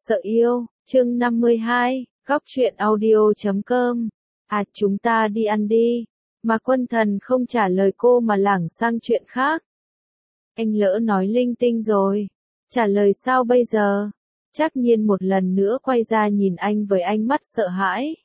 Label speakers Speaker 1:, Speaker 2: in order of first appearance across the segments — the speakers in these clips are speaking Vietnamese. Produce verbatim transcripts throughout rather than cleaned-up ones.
Speaker 1: Sợ yêu, chương năm mươi hai, góc truyện audio chấm com. À chúng ta đi ăn đi. Mà Quân Thần không trả lời cô mà lảng sang chuyện khác. Anh lỡ nói linh tinh rồi. Trả lời sao bây giờ? Trác Nhiên một lần nữa quay ra nhìn anh với ánh mắt sợ hãi.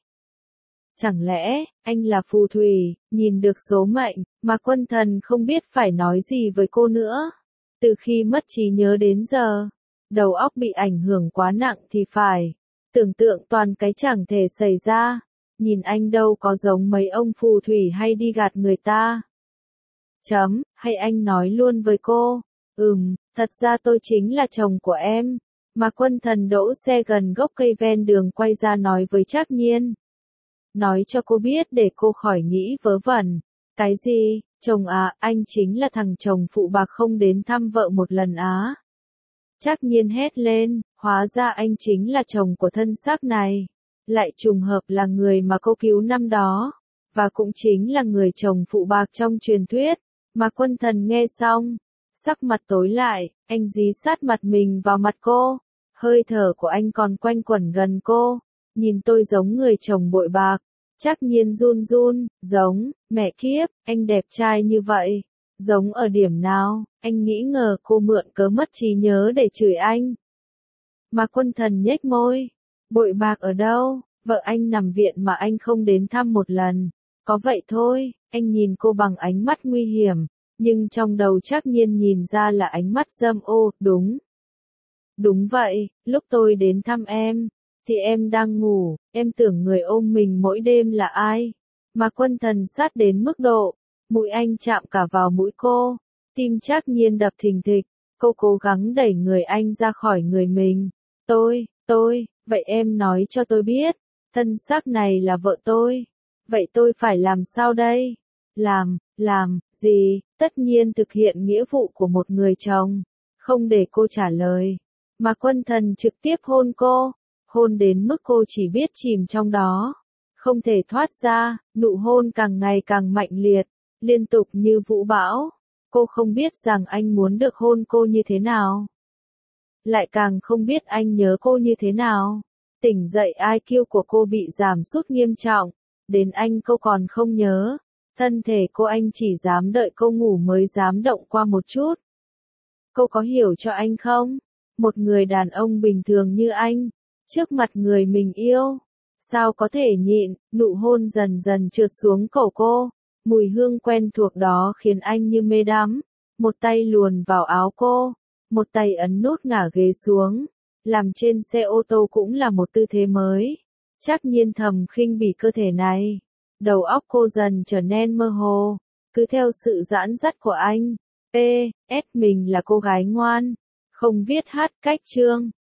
Speaker 1: Chẳng lẽ, anh là phù thủy, nhìn được số mệnh, mà Quân Thần không biết phải nói gì với cô nữa. Từ khi mất trí nhớ đến giờ, đầu óc bị ảnh hưởng quá nặng thì phải. Tưởng tượng toàn cái chẳng thể xảy ra. Nhìn anh đâu có giống mấy ông phù thủy hay đi gạt người ta. Chấm, hay anh nói luôn với cô. Ừm, thật ra tôi chính là chồng của em. Mà Quân Thần đỗ xe gần gốc cây ven đường quay ra nói với Trác Nhiên. Nói cho cô biết để cô khỏi nghĩ vớ vẩn. Cái gì, chồng à, anh chính là thằng chồng phụ bạc không đến thăm vợ một lần á. Trác Nhiên hét lên, hóa ra anh chính là chồng của thân xác này. Lại trùng hợp là người mà cô cứu năm đó. Và cũng chính là người chồng phụ bạc trong truyền thuyết. Mà Quân Thần nghe xong, sắc mặt tối lại, anh dí sát mặt mình vào mặt cô. Hơi thở của anh còn quanh quẩn gần cô. Nhìn tôi giống người chồng bội bạc. Trác Nhiên run run, giống, mẹ kiếp, anh đẹp trai như vậy. Giống ở điểm nào, anh nghĩ ngờ cô mượn cớ mất trí nhớ để chửi anh. Mà Quân Thần nhếch môi. Bội bạc ở đâu, vợ anh nằm viện mà anh không đến thăm một lần. Có vậy thôi, anh nhìn cô bằng ánh mắt nguy hiểm. Nhưng trong đầu Trác Nhiên nhìn ra là ánh mắt dâm ô, đúng. Đúng vậy, lúc tôi đến thăm em, thì em đang ngủ, em tưởng người ôm mình mỗi đêm là ai. Mà Quân Thần sát đến mức độ, mũi anh chạm cả vào mũi cô. Tim Trác Nhiên đập thình thịch, cô cố gắng đẩy người anh ra khỏi người mình. Tôi, tôi, vậy em nói cho tôi biết, thân xác này là vợ tôi. Vậy tôi phải làm sao đây? Làm, làm, gì? Tất nhiên thực hiện nghĩa vụ của một người chồng. Không để cô trả lời. Mà Quân Thần trực tiếp hôn cô. Hôn đến mức cô chỉ biết chìm trong đó. Không thể thoát ra, nụ hôn càng ngày càng mạnh liệt, liên tục như vũ bão. Cô không biết rằng anh muốn được hôn cô như thế nào. Lại càng không biết anh nhớ cô như thế nào. Tỉnh dậy i kiu của cô bị giảm sút nghiêm trọng. Đến anh cô còn không nhớ. Thân thể cô anh chỉ dám đợi cô ngủ mới dám động qua một chút. Cô có hiểu cho anh không? Một người đàn ông bình thường như anh, trước mặt người mình yêu, sao có thể nhịn, nụ hôn dần dần trượt xuống cổ cô. Mùi hương quen thuộc đó khiến anh như mê đắm. Một tay luồn vào áo cô, một tay ấn nút ngả ghế xuống. Làm trên xe ô tô cũng là một tư thế mới. Trác Nhiên thầm khinh bỉ cơ thể này. Đầu óc cô dần trở nên mơ hồ. Cứ theo sự dẫn dắt của anh. pê ét mình là cô gái ngoan. Không viết hát cách chương.